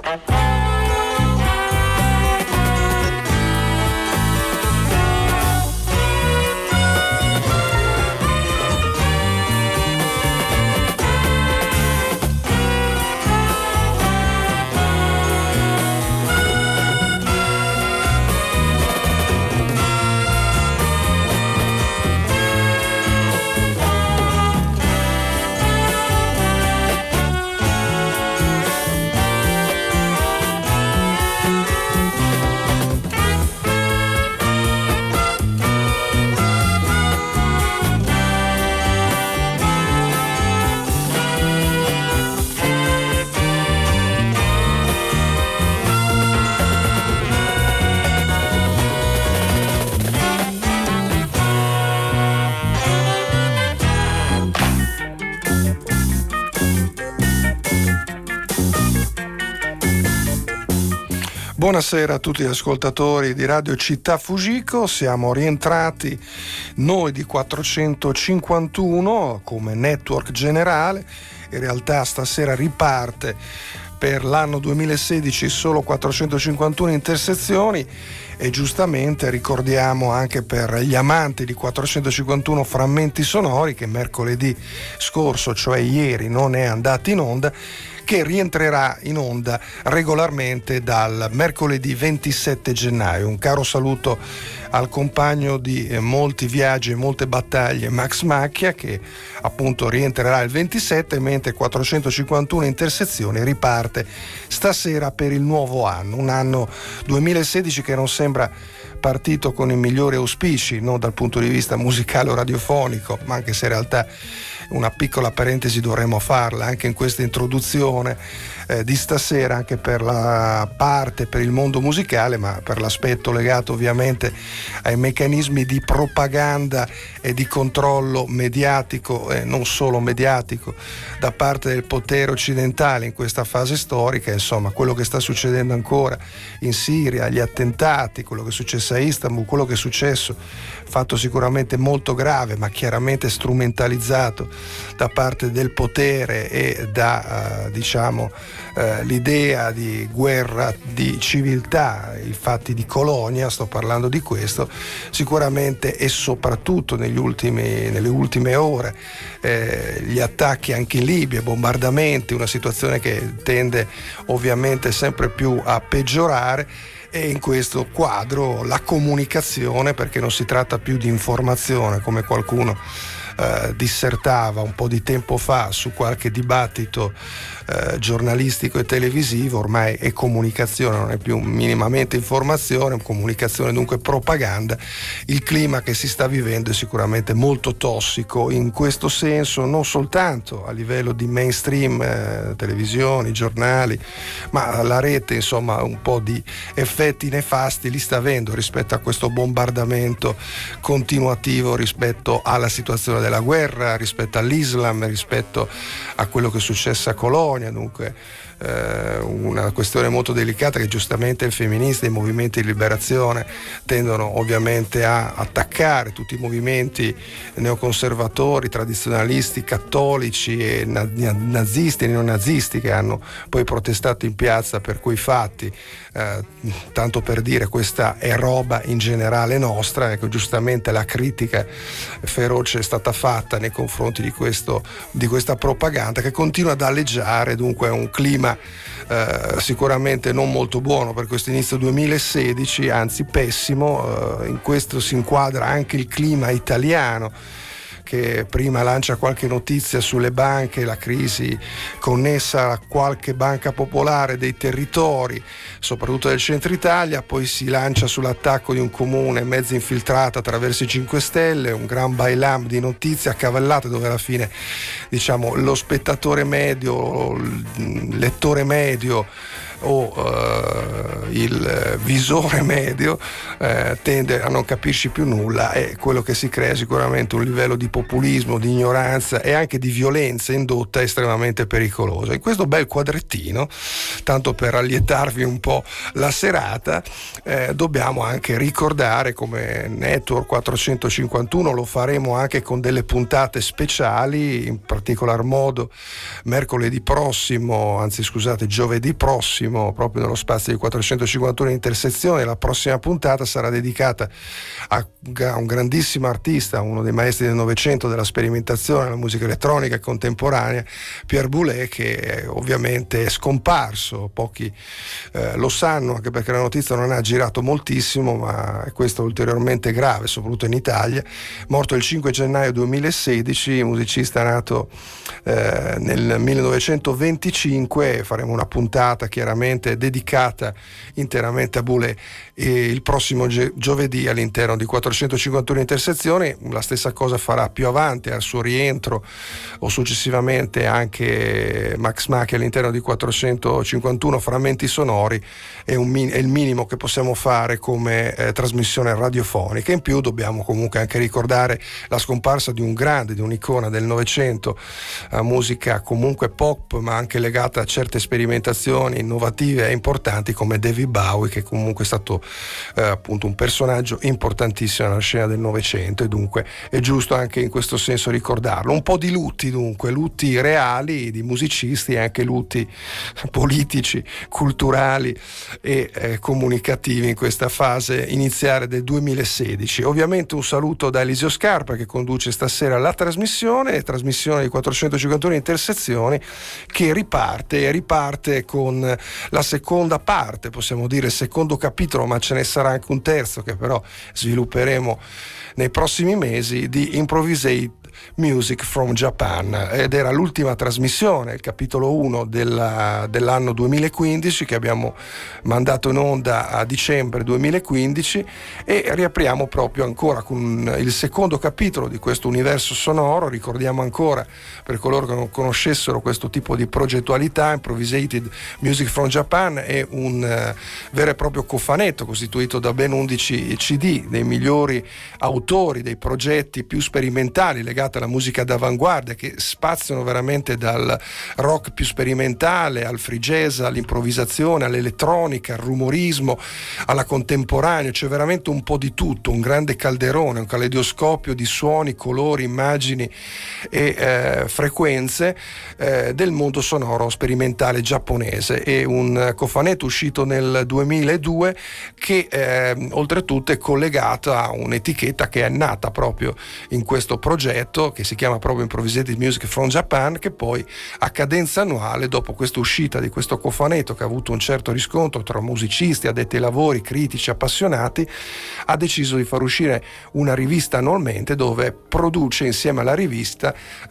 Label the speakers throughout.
Speaker 1: Buonasera a tutti gli ascoltatori di Radio Città Fujiko, siamo rientrati noi di 451 come network generale. In realtà stasera riparte per l'anno 2016 solo 451 intersezioni e giustamente ricordiamo anche per gli amanti di 451 frammenti sonori che mercoledì scorso, cioè ieri, non è andato in onda, che rientrerà in onda regolarmente dal mercoledì 27 gennaio. Un caro saluto al compagno di molti viaggi e molte battaglie, Max Macchia, che appunto rientrerà il 27, mentre 451 intersezioni riparte stasera per il nuovo anno, un anno 2016 che non sembra partito con i migliori auspici, non dal punto di vista musicale o radiofonico, ma anche se in realtà una piccola parentesi dovremmo farla anche in questa introduzione di stasera, anche per la parte, per il mondo musicale, ma per l'aspetto legato ovviamente ai meccanismi di propaganda e di controllo mediatico e non solo mediatico da parte del potere occidentale in questa fase storica. Insomma, quello che sta succedendo ancora in Siria, gli attentati, quello che è successo a Istanbul, quello che è successo, fatto sicuramente molto grave ma chiaramente strumentalizzato da parte del potere e da l'idea di guerra di civiltà, i fatti di Colonia, sto parlando di questo sicuramente, e soprattutto nelle ultime ore gli attacchi anche in Libia, bombardamenti, una situazione che tende ovviamente sempre più a peggiorare. E in questo quadro la comunicazione, perché non si tratta più di informazione come qualcuno dissertava un po' di tempo fa su qualche dibattito giornalistico e televisivo, ormai è comunicazione, non è più minimamente informazione, comunicazione dunque propaganda. Il clima che si sta vivendo è sicuramente molto tossico in questo senso, non soltanto a livello di mainstream, televisioni, giornali, ma la rete, insomma, un po' di effetti nefasti li sta avendo rispetto a questo bombardamento continuativo, rispetto alla situazione della guerra, rispetto all'Islam, rispetto a quello che è successo a Colonia. Dunque una questione molto delicata che giustamente il femminista e i movimenti di liberazione tendono ovviamente a attaccare, tutti i movimenti neoconservatori, tradizionalisti, cattolici e nazisti e neonazisti che hanno poi protestato in piazza per quei fatti, tanto per dire questa è roba in generale nostra. Ecco, giustamente la critica feroce è stata fatta nei confronti di questa propaganda che continua ad alleggiare dunque un clima sicuramente non molto buono per questo inizio 2016, anzi pessimo. In questo si inquadra anche il clima italiano, che prima lancia qualche notizia sulle banche, la crisi connessa a qualche banca popolare dei territori, soprattutto del centro Italia, poi si lancia sull'attacco di un comune mezzo infiltrato attraverso i 5 Stelle, un gran bailam di notizie accavallate dove alla fine, diciamo, lo spettatore medio, il lettore medio o il visore medio tende a non capirci più nulla, e quello che si crea è sicuramente un livello di populismo, di ignoranza e anche di violenza indotta estremamente pericolosa. In questo bel quadrettino, tanto per allietarvi un po' la serata, dobbiamo anche ricordare come Network 451, lo faremo anche con delle puntate speciali, in particolar modo giovedì prossimo prossimo, proprio nello spazio di 451 intersezioni. La prossima puntata sarà dedicata a un grandissimo artista, uno dei maestri del Novecento della sperimentazione, della musica elettronica contemporanea, Pierre Boulez, che ovviamente è scomparso. Pochi lo sanno, anche perché la notizia non ha girato moltissimo, ma questo è ulteriormente grave, soprattutto in Italia. Morto il 5 gennaio 2016, musicista nato nel 1925. Faremo una puntata chiaramente dedicata interamente a Boulez il prossimo giovedì all'interno di 451 intersezioni. La stessa cosa farà più avanti, al suo rientro o successivamente, anche Max Macchia all'interno di 451 frammenti sonori. È il minimo che possiamo fare come trasmissione radiofonica. In più dobbiamo comunque anche ricordare la scomparsa di un grande, di un'icona del Novecento, musica comunque pop ma anche legata a certe sperimentazioni innovative e importanti, come David Bowie, che comunque è stato appunto un personaggio importantissimo nella scena del Novecento, e dunque è giusto anche in questo senso ricordarlo. Un po' di lutti, dunque, lutti reali di musicisti e anche lutti politici, culturali e comunicativi in questa fase iniziale del 2016. Ovviamente un saluto da Eliseo Scarpa, che conduce stasera la trasmissione di 451 intersezioni, che riparte con la seconda parte, possiamo dire il secondo capitolo, ma ce ne sarà anche un terzo che però svilupperemo nei prossimi mesi, di Improvisate Music from Japan, ed era l'ultima trasmissione, il capitolo 1 dell'anno 2015, che abbiamo mandato in onda a dicembre 2015, e riapriamo proprio ancora con il secondo capitolo di questo universo sonoro. Ricordiamo ancora, per coloro che non conoscessero questo tipo di progettualità, Improvisated Music from Japan è un vero e proprio cofanetto costituito da ben 11 CD dei migliori autori dei progetti più sperimentali legati alla musica d'avanguardia, che spaziano veramente dal rock più sperimentale al free jazz, all'improvvisazione, all'elettronica, al rumorismo, alla contemporanea. C'è veramente un po' di tutto, un grande calderone, un caleidoscopio di suoni, colori, immagini e frequenze del mondo sonoro sperimentale giapponese. È un cofanetto uscito nel 2002 che oltretutto è collegato a un'etichetta che è nata proprio in questo progetto, che si chiama proprio Improvisated Music from Japan, che poi a cadenza annuale, dopo questa uscita di questo cofanetto che ha avuto un certo riscontro tra musicisti, addetti ai lavori, critici, appassionati, ha deciso di far uscire una rivista annualmente, dove produce insieme alla rivista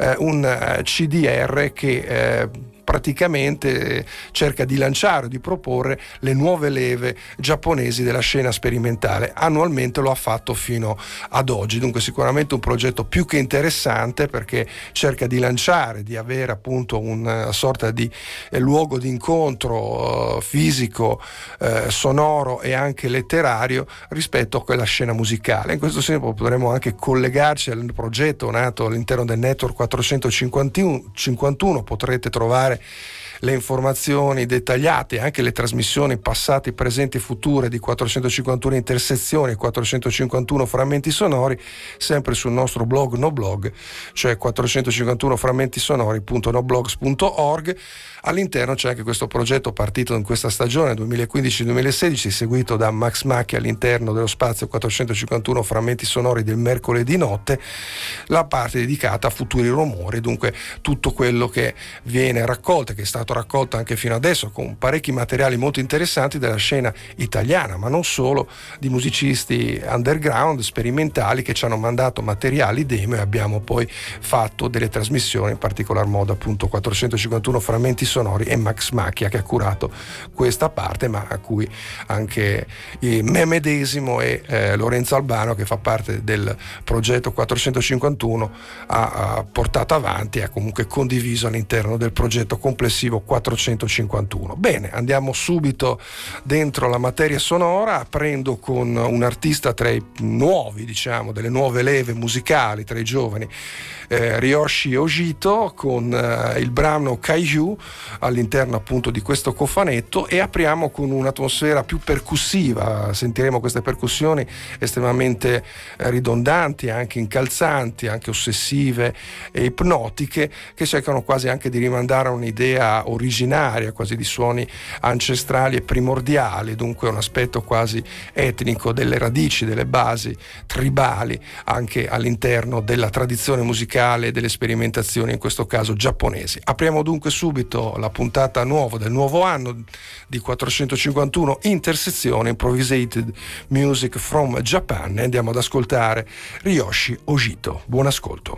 Speaker 1: un CDR che praticamente cerca di lanciare, di proporre le nuove leve giapponesi della scena sperimentale. Annualmente lo ha fatto fino ad oggi, dunque sicuramente un progetto più che interessante, perché cerca di lanciare, di avere appunto una sorta di luogo di incontro fisico, sonoro e anche letterario rispetto a quella scena musicale. In questo senso potremmo anche collegarci al progetto nato all'interno del network 451. Potrete trovare le informazioni dettagliate, anche le trasmissioni passate, presenti e future di 451 intersezioni e 451 frammenti sonori, sempre sul nostro blog no blog, cioè 451 frammentisonori.noblogs.org. All'interno c'è anche questo progetto partito in questa stagione 2015-2016, seguito da Max Macchia all'interno dello spazio 451 frammenti sonori del mercoledì notte, la parte dedicata a futuri rumori, dunque tutto quello che viene raccolto, che è stato raccolto anche fino adesso, con parecchi materiali molto interessanti della scena italiana, ma non solo, di musicisti underground, sperimentali, che ci hanno mandato materiali demo, e abbiamo poi fatto delle trasmissioni, in particolar modo appunto 451 frammenti sonori e Max Macchia, che ha curato questa parte, ma a cui anche me medesimo e Lorenzo Albano, che fa parte del progetto 451, ha portato avanti e ha comunque condiviso all'interno del progetto complessivo 451. Bene, andiamo subito dentro la materia sonora, aprendo con un artista tra i nuovi, diciamo, delle nuove leve musicali, tra i giovani, Ryoshi Ojito, con il brano Kaiju all'interno appunto di questo cofanetto, e apriamo con un'atmosfera più percussiva. Sentiremo queste percussioni estremamente ridondanti, anche incalzanti, anche ossessive e ipnotiche, che cercano quasi anche di rimandare a un'idea sonorità originaria, quasi di suoni ancestrali e primordiali, dunque un aspetto quasi etnico delle radici, delle basi tribali anche all'interno della tradizione musicale e delle sperimentazioni, in questo caso giapponesi. Apriamo dunque subito la puntata nuova del nuovo anno di 451 Intersezione Improvisated Music from Japan e andiamo ad ascoltare Ryoshi Ojito. Buon ascolto.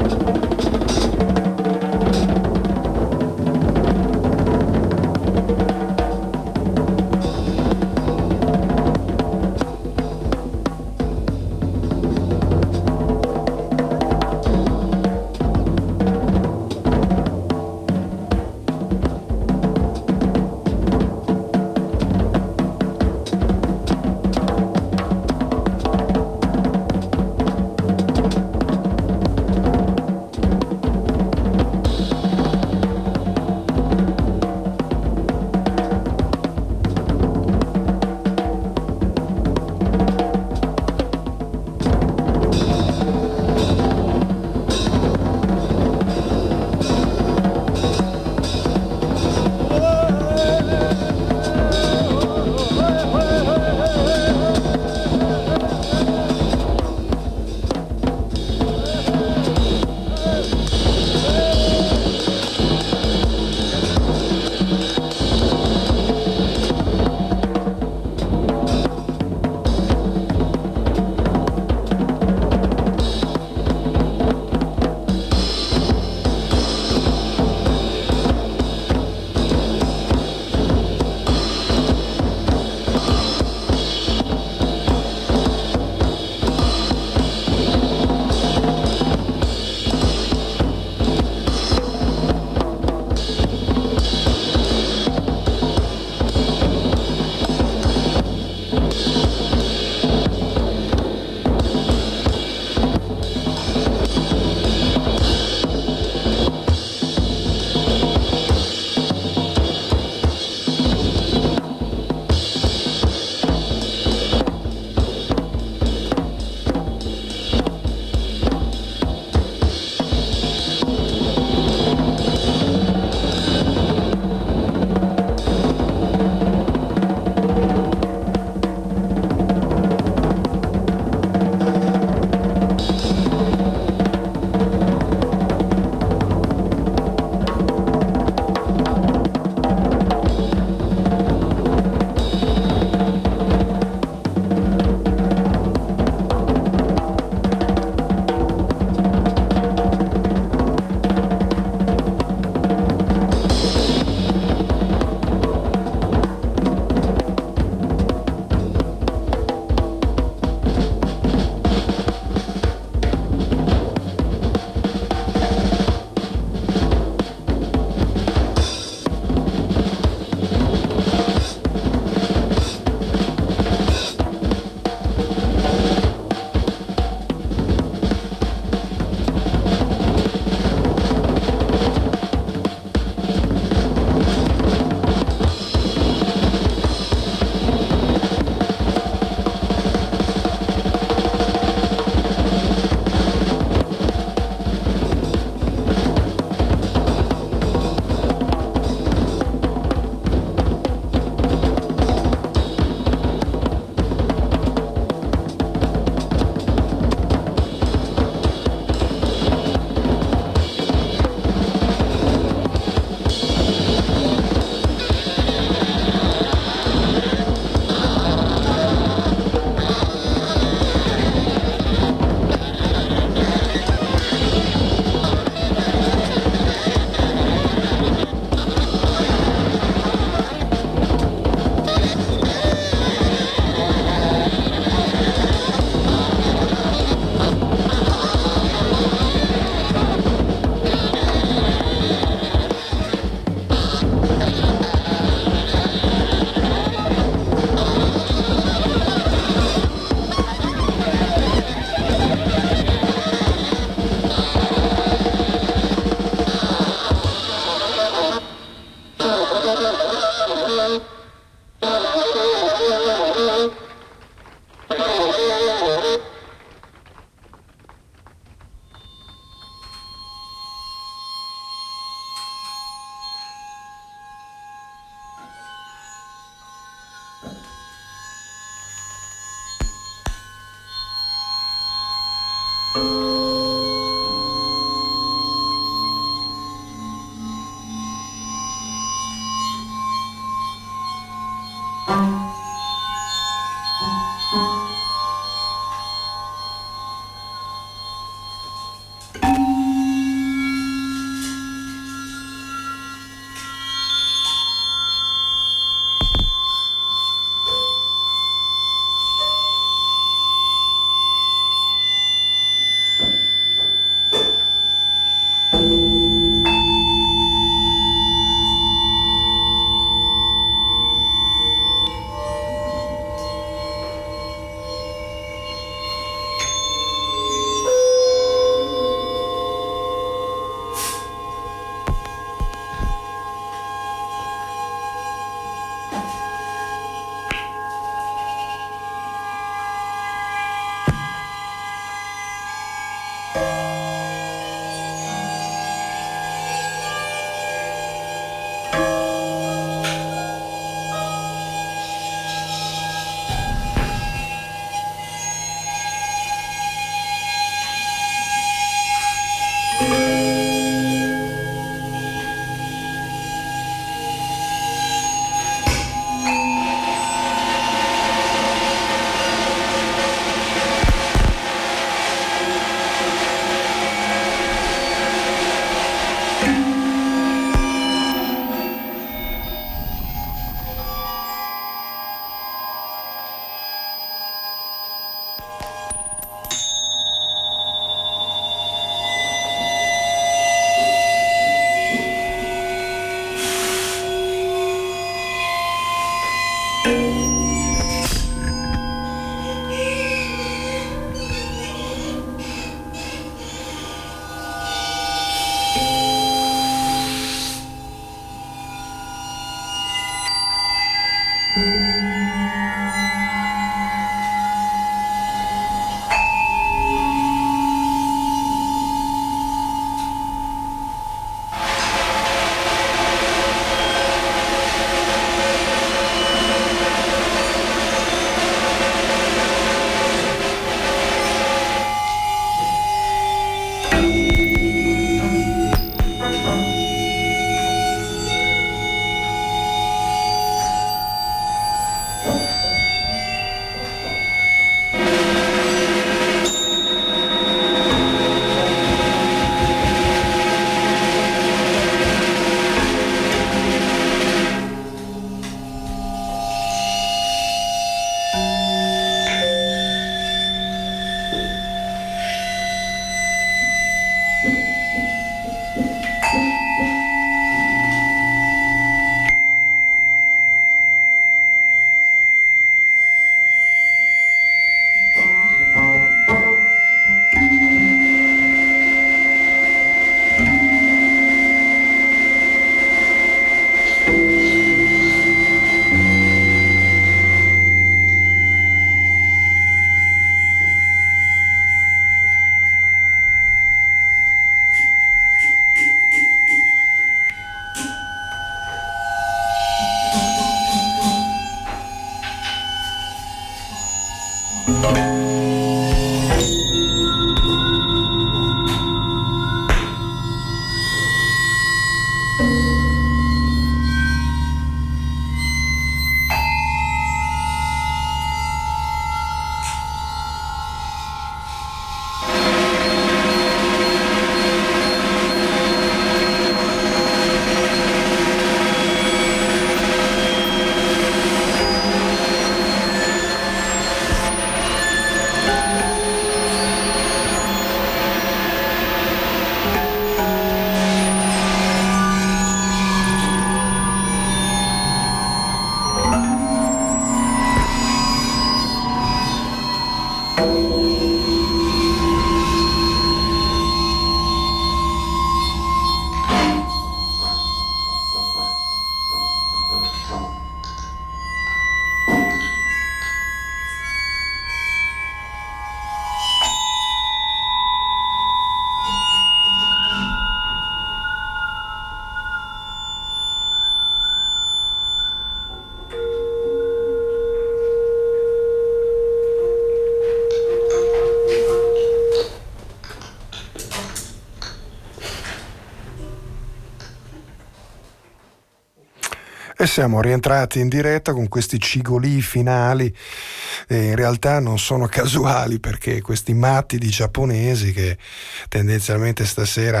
Speaker 1: E siamo rientrati in diretta con questi cigolii finali. In realtà non sono casuali, perché questi matti di giapponesi che tendenzialmente stasera,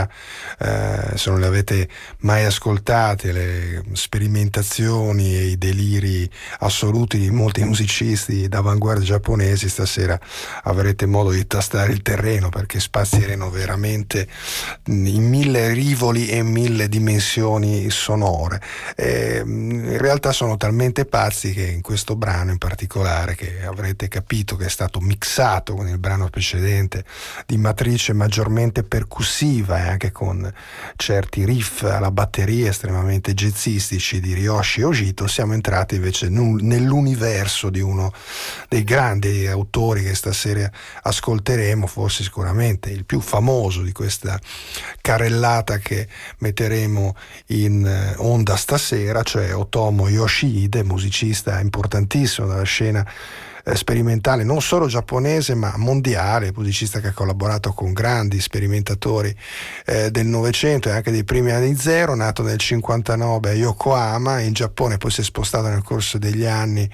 Speaker 1: se non li avete mai ascoltati, le sperimentazioni e i deliri assoluti di molti musicisti d'avanguardia giapponesi, stasera avrete modo di tastare il terreno, perché spazieremo veramente in 1000 rivoli e 1000 dimensioni sonore. In realtà sono talmente pazzi che in questo brano in particolare, che avrete capito che è stato mixato con il brano precedente, di matrice maggiormente percussiva e anche con certi riff alla batteria estremamente jazzistici di Ryoshi Ojito, siamo entrati invece nell'universo di uno dei grandi autori che stasera ascolteremo, forse sicuramente il più famoso di questa carrellata che metteremo in onda stasera, cioè Otomo Yoshihide, musicista importantissimo della scena sperimentale non solo giapponese ma mondiale, musicista che ha collaborato con grandi sperimentatori del Novecento e anche dei primi anni zero, nato nel 59 a Yokohama in Giappone, poi si è spostato nel corso degli anni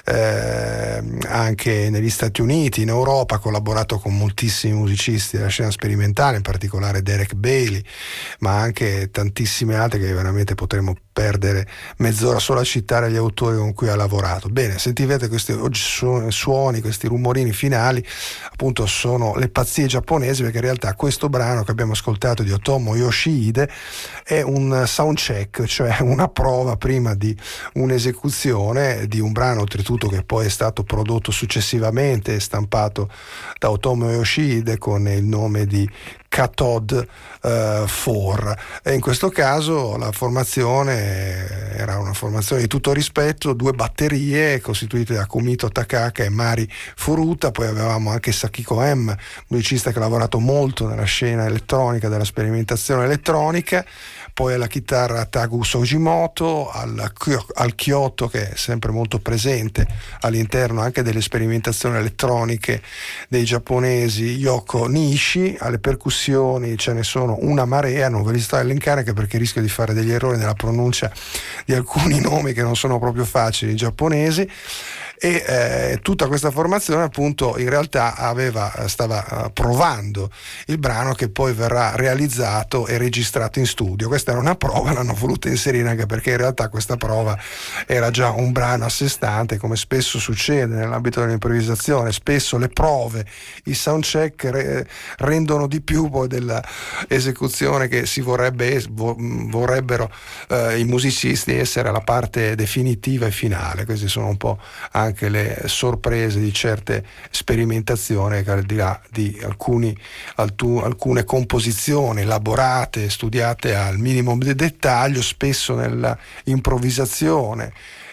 Speaker 1: anche negli Stati Uniti, in Europa, ha collaborato con moltissimi musicisti della scena sperimentale, in particolare Derek Bailey, ma anche tantissime altre che veramente potremmo perdere mezz'ora solo a citare gli autori con cui ha lavorato. Bene, sentivate questi suoni, questi rumorini finali, appunto sono le pazzie giapponesi, perché in realtà questo brano che abbiamo ascoltato di Otomo Yoshihide è un soundcheck, cioè una prova prima di un'esecuzione di un brano, oltretutto che poi è stato prodotto successivamente e stampato da Otomo Yoshihide con il nome di Cathode 4, e in questo caso la formazione era una formazione di tutto rispetto, 2 batterie costituite da Kumito Takaka e Mari Furuta, poi avevamo anche Sakiko M, musicista che ha lavorato molto nella scena elettronica, della sperimentazione elettronica, poi alla chitarra Tagu Sojimoto, al Kyoto, che è sempre molto presente all'interno anche delle sperimentazioni elettroniche dei giapponesi, Yoko Nishi, alle percussioni ce ne sono una marea, non ve li sto a elencare anche perché rischio di fare degli errori nella pronuncia di alcuni nomi che non sono proprio facili giapponesi. E tutta questa formazione appunto in realtà stava provando il brano che poi verrà realizzato e registrato in studio. Questa era una prova, l'hanno voluta inserire anche perché in realtà questa prova era già un brano a sé stante, come spesso succede nell'ambito dell'improvvisazione. Spesso le prove, i soundcheck rendono di più poi della esecuzione che si vorrebbero i musicisti essere la parte definitiva e finale. Questi sono un po' anche le sorprese di certe sperimentazioni, che al di là di alcune composizioni elaborate, studiate al minimo di dettaglio, spesso nella improvvisazione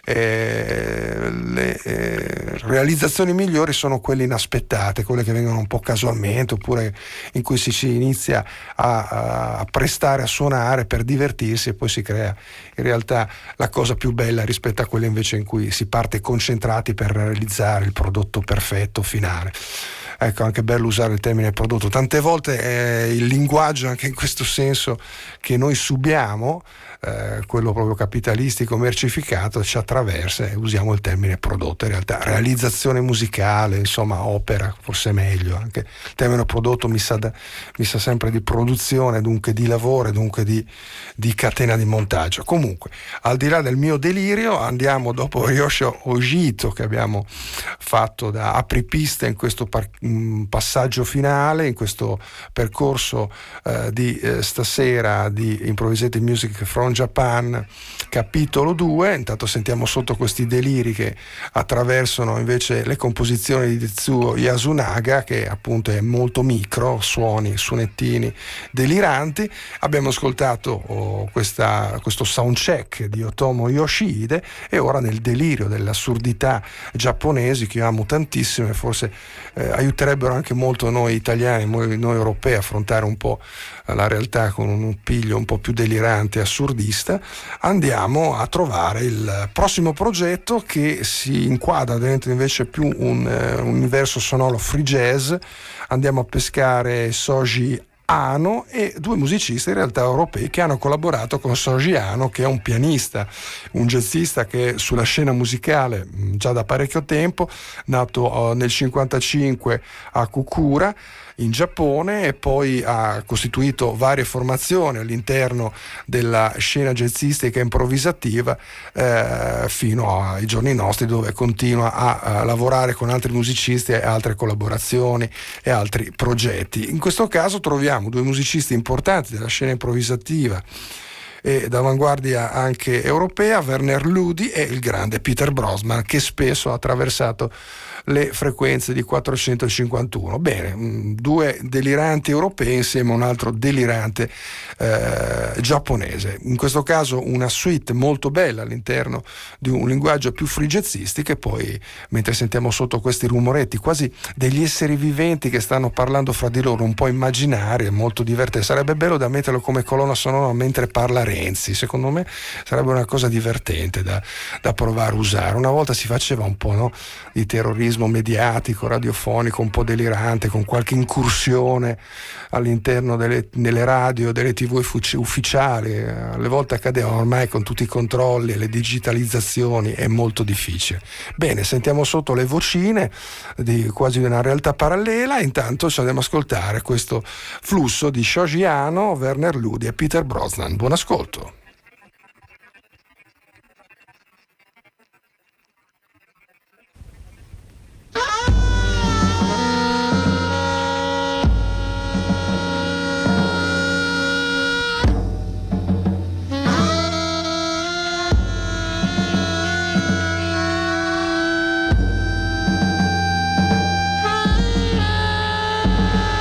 Speaker 1: le realizzazioni migliori sono quelle inaspettate, quelle che vengono un po' casualmente, oppure in cui si inizia a prestare a suonare per divertirsi e poi si crea in realtà la cosa più bella rispetto a quella invece in cui si parte concentrati per realizzare il prodotto perfetto finale. Ecco, anche bello usare il termine prodotto. Tante volte il linguaggio, anche in questo senso, che noi subiamo, quello proprio capitalistico mercificato, ci attraversa e usiamo il termine prodotto. In realtà realizzazione musicale, insomma opera, forse è meglio. Anche il termine prodotto mi sa sempre di produzione, dunque di lavoro, dunque di catena di montaggio. Comunque, al di là del mio delirio, andiamo dopo Ryoshi Ojito, che abbiamo fatto da apripista in questo passaggio finale, in questo percorso di stasera di Improvisated Music from Japan, capitolo 2. Intanto sentiamo sotto questi deliri che attraversano invece le composizioni di Tetsuo Yasunaga, che appunto è molto micro, suonettini deliranti. Abbiamo ascoltato questo soundcheck di Otomo Yoshihide, e ora nel delirio delle assurdità giapponesi, che io amo tantissimo e forse aiuterebbero anche molto noi italiani, noi europei, a affrontare un po' la realtà con un piglio un po' più delirante e assurdista. Andiamo a trovare il prossimo progetto, che si inquadra dentro invece più un universo sonoro free jazz. Andiamo a pescare Soji Ano e due musicisti in realtà europei che hanno collaborato con Soji Ano, che è un pianista, un jazzista che è sulla scena musicale già da parecchio tempo, nato nel 1955 a Kukura in Giappone, e poi ha costituito varie formazioni all'interno della scena jazzistica improvvisativa fino ai giorni nostri, dove continua a lavorare con altri musicisti e altre collaborazioni e altri progetti. In questo caso troviamo due musicisti importanti della scena improvvisativa e d'avanguardia anche europea, Werner Ludi e il grande Peter Brosman, che spesso ha attraversato le frequenze di 451. Bene, due deliranti europei insieme a un altro delirante giapponese. In questo caso una suite molto bella all'interno di un linguaggio più free jazzistico, e poi mentre sentiamo sotto questi rumoretti quasi degli esseri viventi che stanno parlando fra di loro, un po' immaginari, è molto divertente. Sarebbe bello da metterlo come colonna sonora mentre parla Renzi, secondo me sarebbe una cosa divertente da provare a usare. Una volta si faceva un po', no, di terrorismo mediatico, radiofonico, un po' delirante, con qualche incursione all'interno delle radio, delle tv ufficiali. Alle volte accadeva, ormai con tutti i controlli e le digitalizzazioni è molto difficile. Bene, sentiamo sotto le vocine di quasi una realtà parallela. Intanto ci andiamo ad ascoltare questo flusso di Shoji Ano, Werner Ludi e Peter Brosnan. Buon ascolto.
Speaker 2: Ah!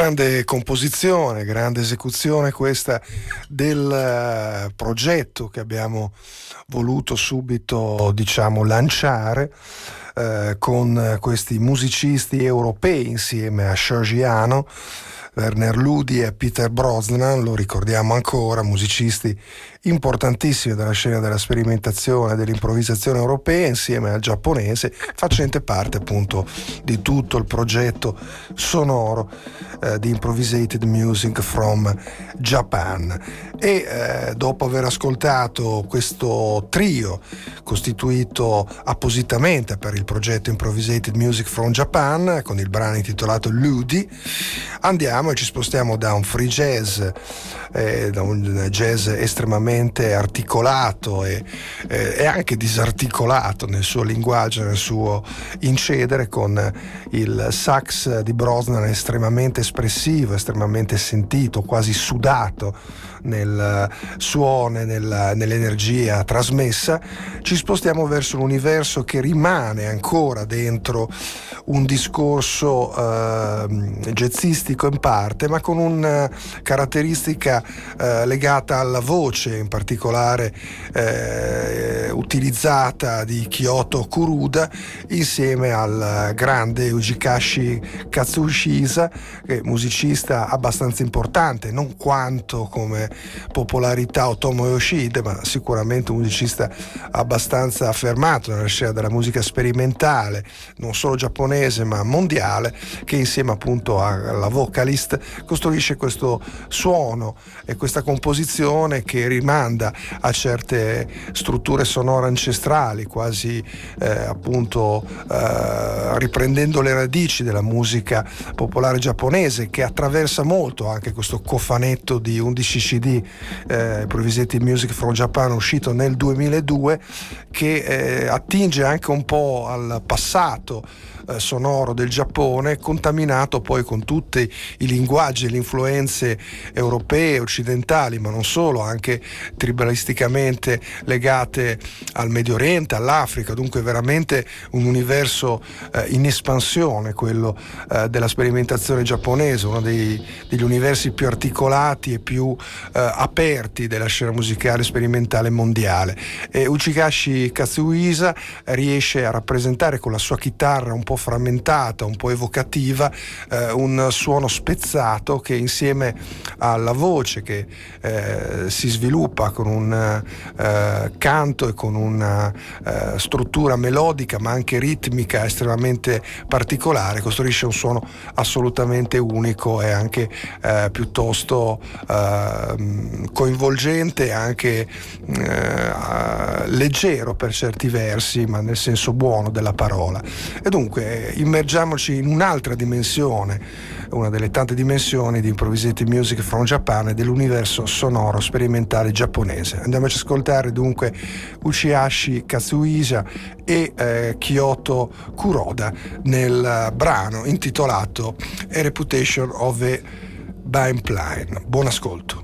Speaker 1: Grande composizione, grande esecuzione questa del progetto che abbiamo voluto subito, diciamo, lanciare con questi musicisti europei insieme a Sciorgiano, Werner Ludi e Peter Brosnan, lo ricordiamo ancora, musicisti importantissimi della scena della sperimentazione e dell'improvvisazione europea, insieme al giapponese, facente parte appunto di tutto il progetto sonoro di Improvisated Music from Japan. E dopo aver ascoltato questo trio costituito appositamente per il progetto Improvisated Music from Japan con il brano intitolato Ludi, andiamo e ci spostiamo da un free jazz, da un jazz estremamente articolato e anche disarticolato nel suo linguaggio, nel suo incedere, con il sax di Brosnan estremamente espressivo, estremamente sentito, quasi sudato nel suono e nell'energia trasmessa. Ci spostiamo verso un universo che rimane ancora dentro un discorso jazzistico in parte, ma con una caratteristica legata alla voce, in particolare utilizzata di Kyoto Kuruda insieme al grande Ujikashi Katsushisa, che è musicista abbastanza importante, non quanto come popolarità Otomo Yoshide, ma sicuramente un musicista abbastanza affermato nella scena della musica sperimentale, non solo giapponese ma mondiale, che insieme appunto alla vocalist costruisce questo suono e questa composizione che rimanda a certe strutture sonore ancestrali, quasi appunto riprendendo le radici della musica popolare giapponese, che attraversa molto anche questo cofanetto di 11 CD Improvisated Music from Japan, uscito nel 2002, che attinge anche un po' al passato sonoro del Giappone, contaminato poi con tutti i linguaggi e le influenze europee, occidentali, ma non solo, anche tribalisticamente legate al Medio Oriente, all'Africa. Dunque veramente un universo in espansione, quello della sperimentazione giapponese, uno degli universi più articolati e più aperti della scena musicale sperimentale mondiale. E Uchikashi Katsuhisa riesce a rappresentare con la sua chitarra un po' frammentata, un po' evocativa, un suono spezzato che insieme alla voce che si sviluppa con un canto e con una struttura melodica ma anche ritmica estremamente particolare, costruisce un suono assolutamente unico e anche piuttosto coinvolgente e anche leggero per certi versi, ma nel senso buono della parola. E dunque immergiamoci in un'altra dimensione, una delle tante dimensioni di Improvisated Music from Japan e dell'universo sonoro sperimentale giapponese. Andiamoci ad ascoltare dunque Uchihashi Katsuhisa e Kyoto Kuroda nel brano intitolato A Reputation of a Biplane. Buon ascolto.